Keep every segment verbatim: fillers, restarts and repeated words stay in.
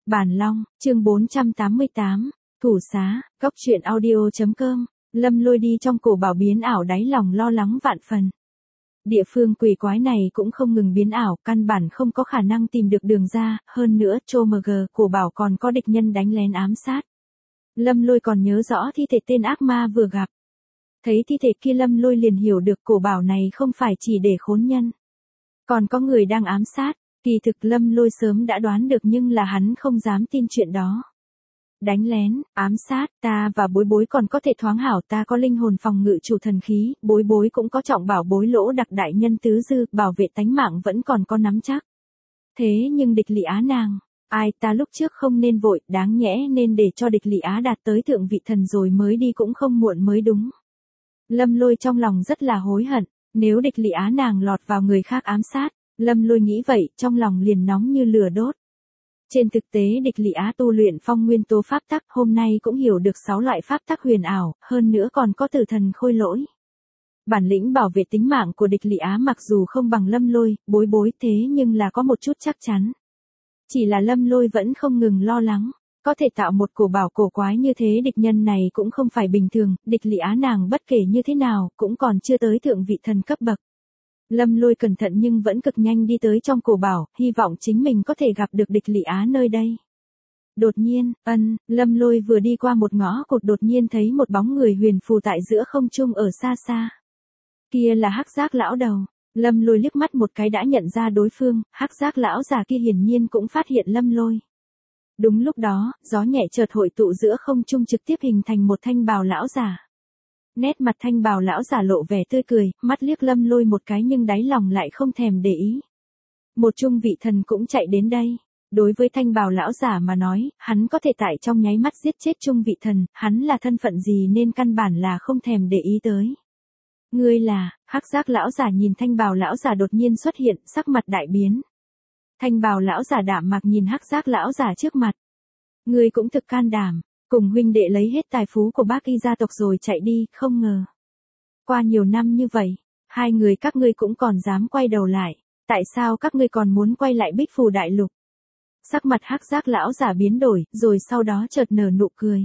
Bản Long, chương bốn trăm tám mươi tám, Thủ Xá, Góc Truyện Audio chấm com. Lâm Lôi đi trong cổ bảo biến ảo, đáy lòng lo lắng vạn phần. Địa phương quỷ quái này cũng không ngừng biến ảo, căn bản không có khả năng tìm được đường ra, hơn nữa Chô Mờ Gờ cổ bảo còn có địch nhân đánh lén ám sát. Lâm Lôi còn nhớ rõ thi thể tên ác ma vừa gặp. Thấy thi thể kia Lâm Lôi liền hiểu được cổ bảo này không phải chỉ để khốn nhân. Còn có người đang ám sát. Kỳ thực Lâm Lôi sớm đã đoán được nhưng là hắn không dám tin chuyện đó. Đánh lén, ám sát, ta và Bối Bối còn có thể thoáng hảo, ta có linh hồn phòng ngự chủ thần khí, Bối Bối cũng có trọng bảo bối lỗ đặc đại nhân tứ dư, bảo vệ tánh mạng vẫn còn có nắm chắc. Thế nhưng địch Lị Á nàng, ai ta lúc trước không nên vội, đáng nhẽ nên để cho địch Lị Á đạt tới thượng vị thần rồi mới đi cũng không muộn mới đúng. Lâm Lôi trong lòng rất là hối hận, nếu địch Lị Á nàng lọt vào người khác ám sát. Lâm Lôi nghĩ vậy, trong lòng liền nóng như lửa đốt. Trên thực tế địch Lị Á tu luyện phong nguyên tố pháp tắc, hôm nay cũng hiểu được sáu loại pháp tắc huyền ảo, hơn nữa còn có tử thần khôi lỗi. Bản lĩnh bảo vệ tính mạng của địch Lị Á mặc dù không bằng Lâm Lôi, Bối Bối thế nhưng là có một chút chắc chắn. Chỉ là Lâm Lôi vẫn không ngừng lo lắng, có thể tạo một cổ bảo cổ quái như thế địch nhân này cũng không phải bình thường, địch Lị Á nàng bất kể như thế nào, cũng còn chưa tới thượng vị thần cấp bậc. Lâm Lôi cẩn thận nhưng vẫn cực nhanh đi tới trong cổ bảo, hy vọng chính mình có thể gặp được địch Lị Á nơi đây. Đột nhiên, ân, Lâm Lôi vừa đi qua một ngõ cụt đột nhiên thấy một bóng người huyền phù tại giữa không trung ở xa xa. Kia là Hắc Giác lão đầu. Lâm Lôi liếc mắt một cái đã nhận ra đối phương, Hắc Giác lão già kia hiển nhiên cũng phát hiện Lâm Lôi. Đúng lúc đó, gió nhẹ chợt hội tụ giữa không trung trực tiếp hình thành một thanh bào lão già. Nét mặt thanh bào lão giả lộ vẻ tươi cười, mắt liếc Lâm Lôi một cái nhưng đáy lòng lại không thèm để ý. Một trung vị thần cũng chạy đến đây. Đối với thanh bào lão giả mà nói, hắn có thể tại trong nháy mắt giết chết trung vị thần, hắn là thân phận gì nên căn bản là không thèm để ý tới. Ngươi là, Hắc Giác lão giả nhìn thanh bào lão giả đột nhiên xuất hiện, sắc mặt đại biến. Thanh bào lão giả đạm mạc nhìn Hắc Giác lão giả trước mặt. Ngươi cũng thực can đảm. Cùng huynh đệ lấy hết tài phú của bác y gia tộc rồi chạy đi, không ngờ. Qua nhiều năm như vậy, hai người các ngươi cũng còn dám quay đầu lại, tại sao các ngươi còn muốn quay lại Bích Phù Đại Lục? Sắc mặt Hắc Giác lão giả biến đổi, rồi sau đó chợt nở nụ cười.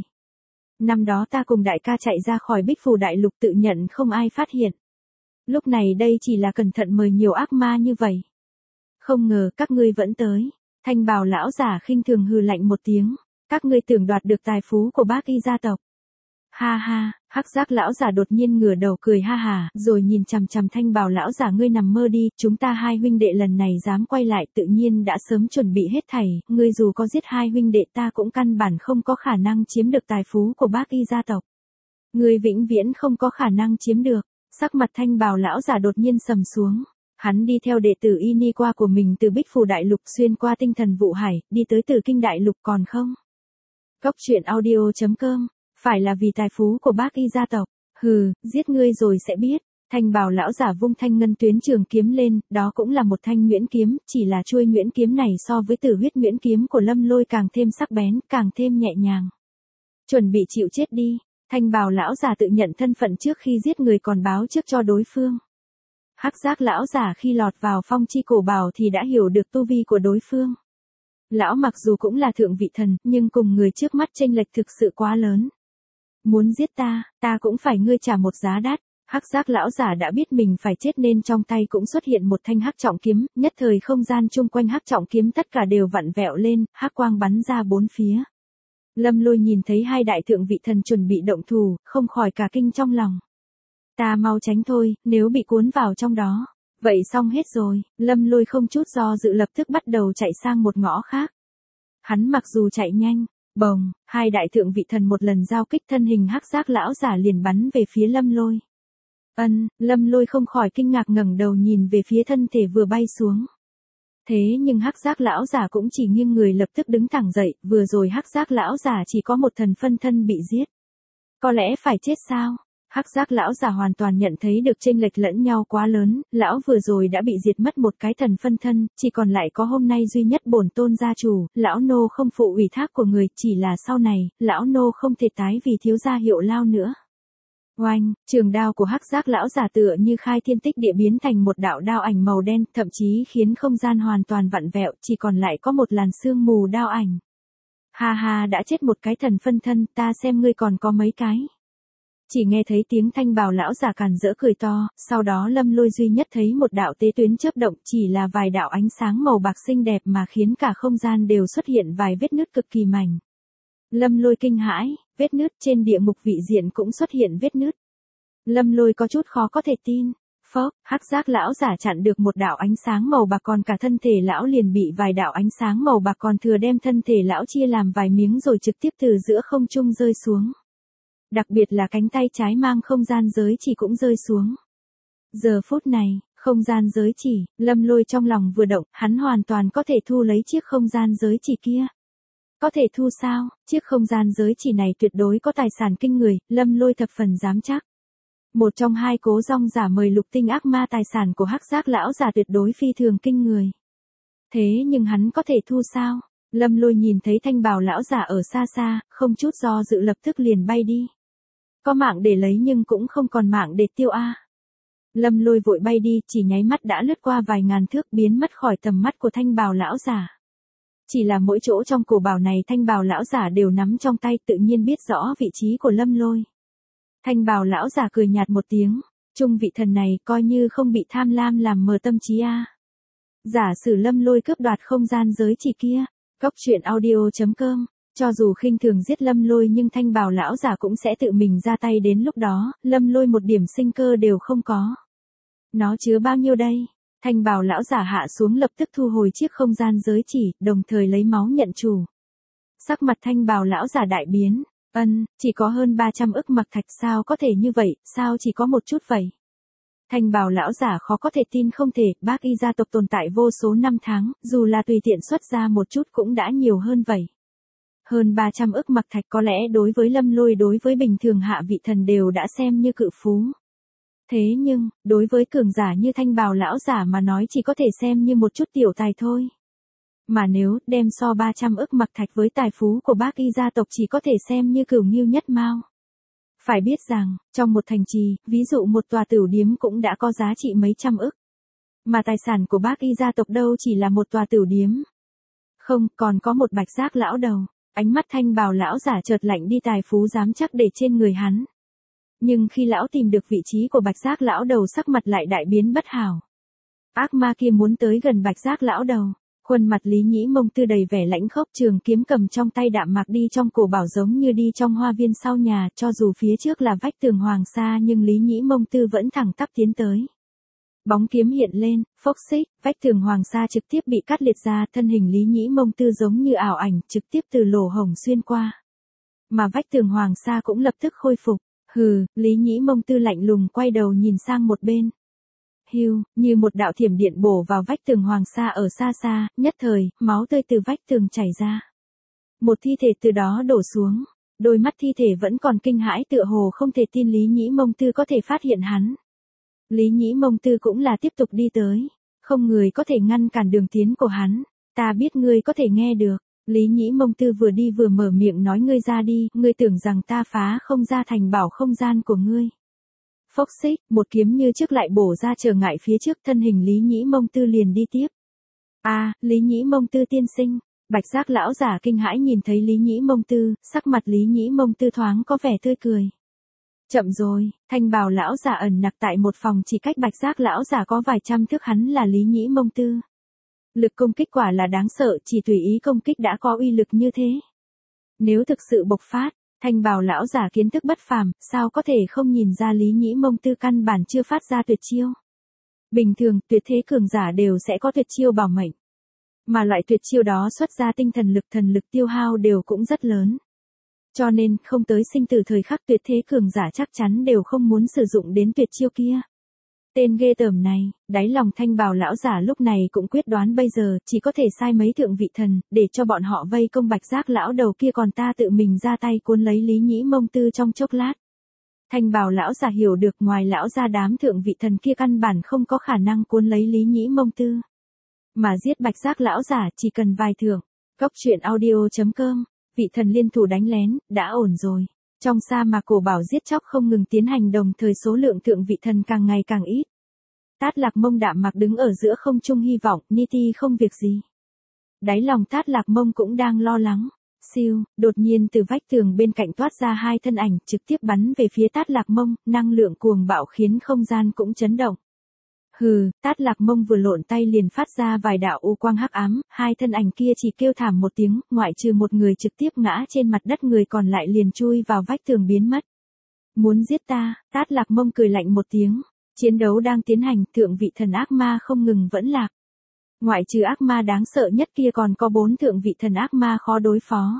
Năm đó ta cùng đại ca chạy ra khỏi Bích Phù Đại Lục tự nhận không ai phát hiện. Lúc này đây chỉ là cẩn thận mời nhiều ác ma như vậy. Không ngờ các ngươi vẫn tới, thanh bào lão giả khinh thường hừ lạnh một tiếng. Các ngươi tưởng đoạt được tài phú của bác y gia tộc. Ha ha, Hắc Giác lão giả đột nhiên ngửa đầu cười ha hà, rồi nhìn chằm chằm thanh bào lão giả, ngươi nằm mơ đi, chúng ta hai huynh đệ lần này dám quay lại tự nhiên đã sớm chuẩn bị hết thảy, ngươi dù có giết hai huynh đệ ta cũng căn bản không có khả năng chiếm được tài phú của bác y gia tộc. Ngươi vĩnh viễn không có khả năng chiếm được, sắc mặt thanh bào lão giả đột nhiên sầm xuống. Hắn đi theo đệ tử y ni qua của mình từ Bích Phù Đại Lục xuyên qua tinh thần vụ hải, đi tới Tử Kinh Đại Lục còn không? Góc Truyện Audio chấm com, phải là vì tài phú của bác y gia tộc, hừ, giết ngươi rồi sẽ biết. Thanh bào lão giả vung thanh ngân tuyến trường kiếm lên, đó cũng là một thanh nhuyễn kiếm, chỉ là chuôi nhuyễn kiếm này so với tử huyết nhuyễn kiếm của Lâm Lôi càng thêm sắc bén, càng thêm nhẹ nhàng. Chuẩn bị chịu chết đi, thanh bào lão giả tự nhận thân phận trước khi giết người còn báo trước cho đối phương. Hắc Giác lão giả khi lọt vào phong chi cổ bảo thì đã hiểu được tu vi của đối phương. Lão mặc dù cũng là thượng vị thần, nhưng cùng người trước mắt chênh lệch thực sự quá lớn. Muốn giết ta, ta cũng phải ngươi trả một giá đắt. Hắc Giác lão giả đã biết mình phải chết nên trong tay cũng xuất hiện một thanh hắc trọng kiếm, nhất thời không gian chung quanh hắc trọng kiếm tất cả đều vặn vẹo lên, hắc quang bắn ra bốn phía. Lâm Lôi nhìn thấy hai đại thượng vị thần chuẩn bị động thủ, không khỏi cả kinh trong lòng. Ta mau tránh thôi, nếu bị cuốn vào trong đó. Vậy xong hết rồi, Lâm Lôi không chút do dự lập tức bắt đầu chạy sang một ngõ khác. Hắn mặc dù chạy nhanh, bồng, hai đại thượng vị thần một lần giao kích thân hình Hắc Giác lão giả liền bắn về phía Lâm Lôi. Ân, Lâm Lôi không khỏi kinh ngạc ngẩng đầu nhìn về phía thân thể vừa bay xuống. Thế nhưng Hắc Giác lão giả cũng chỉ nghiêng người lập tức đứng thẳng dậy, vừa rồi Hắc Giác lão giả chỉ có một thần phân thân bị giết. Có lẽ phải chết sao? Hắc Giác lão giả hoàn toàn nhận thấy được chênh lệch lẫn nhau quá lớn, lão vừa rồi đã bị diệt mất một cái thần phân thân, chỉ còn lại có hôm nay duy nhất bổn tôn gia chủ, lão nô không phụ ủy thác của người, chỉ là sau này, lão nô không thể tái vì thiếu gia hiệu lao nữa. Oanh, trường đao của Hắc Giác lão giả tựa như khai thiên tích địa biến thành một đạo đao ảnh màu đen, thậm chí khiến không gian hoàn toàn vặn vẹo, chỉ còn lại có một làn sương mù đao ảnh. Ha ha, đã chết một cái thần phân thân, ta xem ngươi còn có mấy cái. Chỉ nghe thấy tiếng thanh bào lão giả càn rỡ cười to, sau đó Lâm Lôi duy nhất thấy một đạo tế tuyến chớp động, chỉ là vài đạo ánh sáng màu bạc xinh đẹp mà khiến cả không gian đều xuất hiện vài vết nứt cực kỳ mảnh. Lâm Lôi kinh hãi, vết nứt trên địa ngục vị diện cũng xuất hiện vết nứt. Lâm Lôi có chút khó có thể tin. Phốc, hắc giác lão giả chặn được một đạo ánh sáng màu bạc, còn cả thân thể lão liền bị vài đạo ánh sáng màu bạc còn thừa đem thân thể lão chia làm vài miếng rồi trực tiếp từ giữa không trung rơi xuống. Đặc biệt là cánh tay trái mang không gian giới chỉ cũng rơi xuống. Giờ phút này, không gian giới chỉ, Lâm Lôi trong lòng vừa động, hắn hoàn toàn có thể thu lấy chiếc không gian giới chỉ kia. Có thể thu sao? Chiếc không gian giới chỉ này tuyệt đối có tài sản kinh người, Lâm Lôi thập phần dám chắc. Một trong hai cố rong giả mời lục tinh ác ma tài sản của hắc giác lão giả tuyệt đối phi thường kinh người. Thế nhưng hắn có thể thu sao? Lâm Lôi nhìn thấy thanh bào lão giả ở xa xa, không chút do dự lập tức liền bay đi. Có mạng để lấy nhưng cũng không còn mạng để tiêu a. Lâm Lôi vội bay đi, chỉ nháy mắt đã lướt qua vài ngàn thước biến mất khỏi tầm mắt của thanh bào lão giả. Chỉ là mỗi chỗ trong cổ bảo này thanh bào lão giả đều nắm trong tay, tự nhiên biết rõ vị trí của Lâm Lôi. Thanh bào lão giả cười nhạt một tiếng, trung vị thần này coi như không bị tham lam làm mờ tâm trí a. Giả sử Lâm Lôi cướp đoạt không gian giới chỉ kia, cốc truyện audio chấm com, cho dù khinh thường giết Lâm Lôi nhưng thanh bào lão giả cũng sẽ tự mình ra tay, đến lúc đó, Lâm Lôi một điểm sinh cơ đều không có. Nó chứa bao nhiêu đây? Thanh bào lão giả hạ xuống lập tức thu hồi chiếc không gian giới chỉ, đồng thời lấy máu nhận chủ. Sắc mặt thanh bào lão giả đại biến. Ân, chỉ có hơn ba trăm ức mặc thạch, sao có thể như vậy, sao chỉ có một chút vậy? Thanh bào lão giả khó có thể tin không thể, bác y gia tộc tồn tại vô số năm tháng, dù là tùy tiện xuất ra một chút cũng đã nhiều hơn vậy. Hơn ba trăm ức mặc thạch có lẽ đối với Lâm Lôi, đối với bình thường hạ vị thần đều đã xem như cự phú. Thế nhưng, đối với cường giả như thanh bào lão giả mà nói chỉ có thể xem như một chút tiểu tài thôi. Mà nếu đem so ba trăm ức mặc thạch với tài phú của bác y gia tộc chỉ có thể xem như cửu nghiêu nhất mao. Phải biết rằng, trong một thành trì, ví dụ một tòa tửu điếm cũng đã có giá trị mấy trăm ức. Mà tài sản của bác y gia tộc đâu chỉ là một tòa tửu điếm. Không, còn có một bạch giác lão đầu. Ánh mắt thanh bào lão giả chợt lạnh đi, tài phú dám chắc để trên người hắn. Nhưng khi lão tìm được vị trí của bạch giác lão đầu sắc mặt lại đại biến bất hảo. Ác ma kia muốn tới gần bạch giác lão đầu. Khuôn mặt Lý Nhĩ Mông Tư đầy vẻ lãnh khốc, trường kiếm cầm trong tay đạm mạc đi trong cổ bảo giống như đi trong hoa viên sau nhà, cho dù phía trước là vách tường hoàng sa nhưng Lý Nhĩ Mông Tư vẫn thẳng tắp tiến tới. Bóng kiếm hiện lên, phốc xích, vách tường hoàng sa trực tiếp bị cắt liệt ra, thân hình Lý Nhĩ Mông Tư giống như ảo ảnh trực tiếp từ lỗ hổng xuyên qua. Mà vách tường hoàng sa cũng lập tức khôi phục. Hừ, Lý Nhĩ Mông Tư lạnh lùng quay đầu nhìn sang một bên. Hiu, như một đạo thiểm điện bổ vào vách tường hoàng sa ở xa xa, nhất thời, máu tươi từ vách tường chảy ra. Một thi thể từ đó đổ xuống, đôi mắt thi thể vẫn còn kinh hãi tựa hồ không thể tin Lý Nhĩ Mông Tư có thể phát hiện hắn. Lý Nhĩ Mông Tư cũng là tiếp tục đi tới, không người có thể ngăn cản đường tiến của hắn, ta biết ngươi có thể nghe được. Lý Nhĩ Mông Tư vừa đi vừa mở miệng nói, ngươi ra đi, ngươi tưởng rằng ta phá không ra thành bảo không gian của ngươi. Phốc xích, một kiếm như trước lại bổ ra trở ngại phía trước, thân hình Lý Nhĩ Mông Tư liền đi tiếp. A, à, Lý Nhĩ Mông Tư tiên sinh, bạch giác lão giả kinh hãi nhìn thấy Lý Nhĩ Mông Tư, sắc mặt Lý Nhĩ Mông Tư thoáng có vẻ tươi cười. Chậm rồi, thanh bào lão giả ẩn nặc tại một phòng chỉ cách bạch giác lão giả có vài trăm thước, hắn là Lý Nhĩ Mông Tư. Lực công kích quả là đáng sợ, chỉ tùy ý công kích đã có uy lực như thế. Nếu thực sự bộc phát, thanh bào lão giả kiến thức bất phàm, sao có thể không nhìn ra Lý Nhĩ Mông Tư căn bản chưa phát ra tuyệt chiêu. Bình thường, tuyệt thế cường giả đều sẽ có tuyệt chiêu bảo mệnh. Mà loại tuyệt chiêu đó xuất ra tinh thần lực, thần lực tiêu hao đều cũng rất lớn. Cho nên, không tới sinh tử thời khắc tuyệt thế cường giả chắc chắn đều không muốn sử dụng đến tuyệt chiêu kia. Tên ghê tởm này, đáy lòng thanh bào lão giả lúc này cũng quyết đoán bây giờ chỉ có thể sai mấy thượng vị thần, để cho bọn họ vây công bạch giác lão đầu kia, còn ta tự mình ra tay cuốn lấy Lý Nhĩ Mông Tư trong chốc lát. Thanh bào lão giả hiểu được ngoài lão ra đám thượng vị thần kia căn bản không có khả năng cuốn lấy Lý Nhĩ Mông Tư. Mà giết bạch giác lão giả chỉ cần vài thượng. Cốc truyện audio chấm com, vị thần liên thủ đánh lén, đã ổn rồi. Trong sa mạc cổ bảo giết chóc không ngừng tiến hành, đồng thời số lượng thượng vị thần càng ngày càng ít. Tát Lạc Mông đạm mạc đứng ở giữa không trung hy vọng, Niti không việc gì. Đáy lòng Tát Lạc Mông cũng đang lo lắng. Siêu, đột nhiên từ vách tường bên cạnh toát ra hai thân ảnh, trực tiếp bắn về phía Tát Lạc Mông, năng lượng cuồng bạo khiến không gian cũng chấn động. Hừ, Tát Lạc Mông vừa lộn tay liền phát ra vài đạo u quang hắc ám, hai thân ảnh kia chỉ kêu thảm một tiếng, ngoại trừ một người trực tiếp ngã trên mặt đất, người còn lại liền chui vào vách tường biến mất. Muốn giết ta? Tát Lạc Mông cười lạnh một tiếng. Chiến đấu đang tiến hành, thượng vị thần ác ma không ngừng vẫn lạc. Ngoại trừ ác ma đáng sợ nhất kia còn có bốn thượng vị thần ác ma khó đối phó.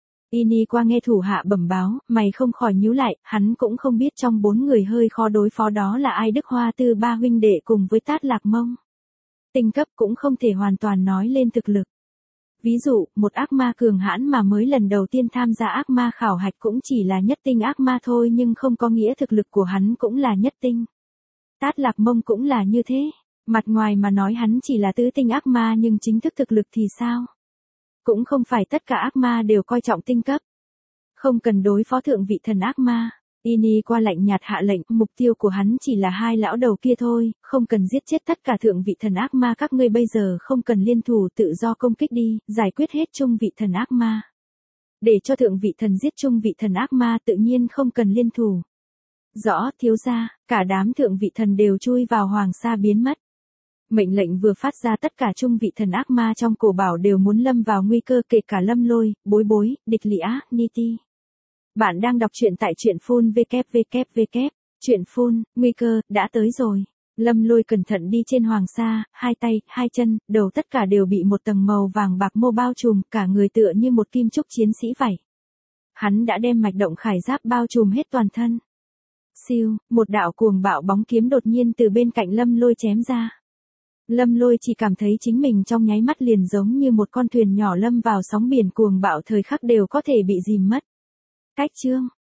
Ini qua nghe thủ hạ bẩm báo, mày không khỏi nhíu lại, hắn cũng không biết trong bốn người hơi khó đối phó đó là ai. Đức Hoa Tư ba huynh đệ cùng với Tát Lạc Mông. Tinh cấp cũng không thể hoàn toàn nói lên thực lực. Ví dụ, một ác ma cường hãn mà mới lần đầu tiên tham gia ác ma khảo hạch cũng chỉ là nhất tinh ác ma thôi, nhưng không có nghĩa thực lực của hắn cũng là nhất tinh. Tát Lạc Mông cũng là như thế. Mặt ngoài mà nói hắn chỉ là tứ tinh ác ma, nhưng chính thức thực lực thì sao? Cũng không phải tất cả ác ma đều coi trọng tinh cấp. Không cần đối phó thượng vị thần ác ma. Ini qua lạnh nhạt hạ lệnh, mục tiêu của hắn chỉ là hai lão đầu kia thôi, không cần giết chết tất cả thượng vị thần ác ma, các ngươi bây giờ không cần liên thủ, tự do công kích đi, giải quyết hết trung vị thần ác ma. Để cho thượng vị thần giết trung vị thần ác ma, tự nhiên không cần liên thủ. Rõ, thiếu gia. Cả đám thượng vị thần đều chui vào hoàng sa biến mất. Mệnh lệnh vừa phát ra, tất cả trung vị thần ác ma trong cổ bảo đều muốn lâm vào nguy cơ, kể cả Lâm Lôi, Bối Bối, Địch Lĩa, Niti. Bạn đang đọc truyện tại truyện phun vê kép vê kép vê kép. Truyện phun, nguy cơ, đã tới rồi. Lâm Lôi cẩn thận đi trên hoàng sa, hai tay, hai chân, đầu tất cả đều bị một tầng màu vàng bạc mô bao trùm, cả người tựa như một kim trúc chiến sĩ vậy. Hắn đã đem mạch động khải giáp bao trùm hết toàn thân. Siêu, một đạo cuồng bạo bóng kiếm đột nhiên từ bên cạnh Lâm Lôi chém ra. Lâm Lôi chỉ cảm thấy chính mình trong nháy mắt liền giống như một con thuyền nhỏ lâm vào sóng biển cuồng bạo, thời khắc đều có thể bị dìm mất. Cách chương,